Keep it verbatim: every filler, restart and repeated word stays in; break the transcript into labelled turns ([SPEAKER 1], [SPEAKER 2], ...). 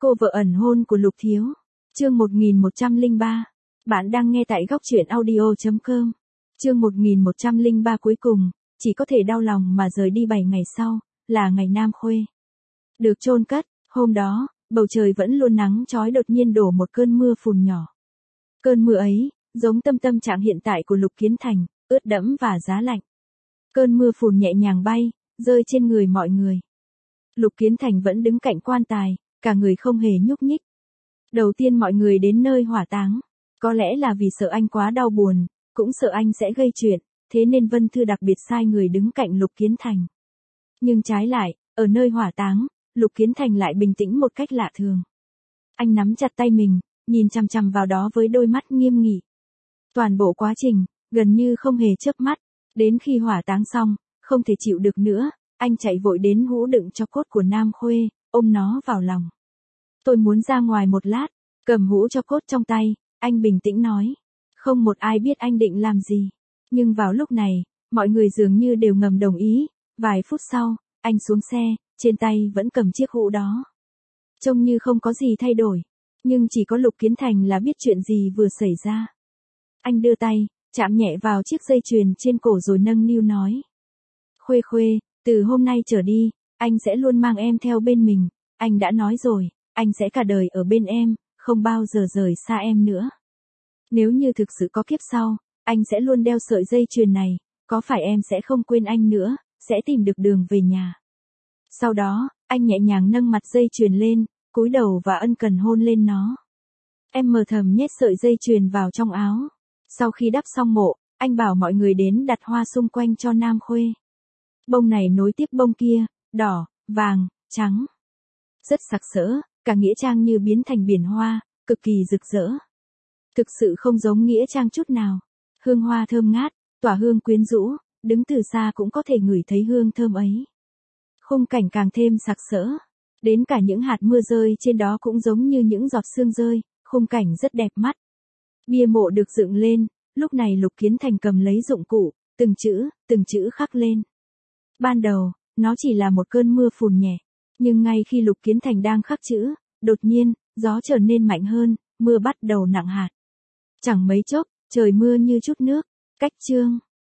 [SPEAKER 1] Cô vợ ẩn hôn của Lục Thiếu. Chương một nghìn một trăm lẻ ba. Bạn đang nghe tại góc truyện audio chấm com. Chương một nghìn một trăm lẻ ba cuối cùng, chỉ có thể đau lòng mà rời đi bảy ngày sau, là ngày Nam Khuê được chôn cất. Hôm đó, bầu trời vẫn luôn nắng chói, đột nhiên đổ một cơn mưa phùn nhỏ. Cơn mưa ấy, giống tâm tâm trạng hiện tại của Lục Kiến Thành, ướt đẫm và giá lạnh. Cơn mưa phùn nhẹ nhàng bay, rơi trên người mọi người. Lục Kiến Thành vẫn đứng cạnh quan tài, cả người không hề nhúc nhích. Đầu tiên mọi người đến nơi hỏa táng, có lẽ là vì sợ anh quá đau buồn, cũng sợ anh sẽ gây chuyện, thế nên Vân Thư đặc biệt sai người đứng cạnh Lục Kiến Thành. Nhưng trái lại, ở nơi hỏa táng, Lục Kiến Thành lại bình tĩnh một cách lạ thường. Anh nắm chặt tay mình, nhìn chằm chằm vào đó với đôi mắt nghiêm nghị. Toàn bộ quá trình, gần như không hề chớp mắt, đến khi hỏa táng xong, không thể chịu được nữa, anh chạy vội đến hũ đựng tro cốt của Nam Khuê, ôm nó vào lòng. Tôi muốn ra ngoài một lát, cầm hũ tro cốt trong tay, anh bình tĩnh nói. Không một ai biết anh định làm gì. Nhưng vào lúc này, mọi người dường như đều ngầm đồng ý. Vài phút sau, anh xuống xe, trên tay vẫn cầm chiếc hũ đó. Trông như không có gì thay đổi. Nhưng chỉ có Lục Kiến Thành là biết chuyện gì vừa xảy ra. Anh đưa tay, chạm nhẹ vào chiếc dây chuyền trên cổ rồi nâng niu nói. Khuê Khuê, từ hôm nay trở đi, anh sẽ luôn mang em theo bên mình. Anh đã nói rồi, anh sẽ cả đời ở bên em, không bao giờ rời xa em nữa. Nếu như thực sự có kiếp sau, anh sẽ luôn đeo sợi dây chuyền này, có phải em sẽ không quên anh nữa, sẽ tìm được đường về nhà. Sau đó, anh nhẹ nhàng nâng mặt dây chuyền lên, cúi đầu và ân cần hôn lên nó. Em mờ thầm nhét sợi dây chuyền vào trong áo. Sau khi đắp xong mộ, anh bảo mọi người đến đặt hoa xung quanh cho Nam Khuê. Bông này nối tiếp bông kia, đỏ, vàng, trắng. Rất sặc sỡ, cả nghĩa trang như biến thành biển hoa, cực kỳ rực rỡ. Thực sự không giống nghĩa trang chút nào. Hương hoa thơm ngát, tỏa hương quyến rũ, đứng từ xa cũng có thể ngửi thấy hương thơm ấy. Khung cảnh càng thêm sặc sỡ. Đến cả những hạt mưa rơi trên đó cũng giống như những giọt sương rơi, khung cảnh rất đẹp mắt. Bia mộ được dựng lên, lúc này Lục Kiến Thành cầm lấy dụng cụ, từng chữ, từng chữ khắc lên. Ban đầu, nó chỉ là một cơn mưa phùn nhẹ, nhưng ngay khi Lục Kiến Thành đang khắc chữ, đột nhiên, gió trở nên mạnh hơn, mưa bắt đầu nặng hạt. Chẳng mấy chốc, trời mưa như chút nước. Cách chương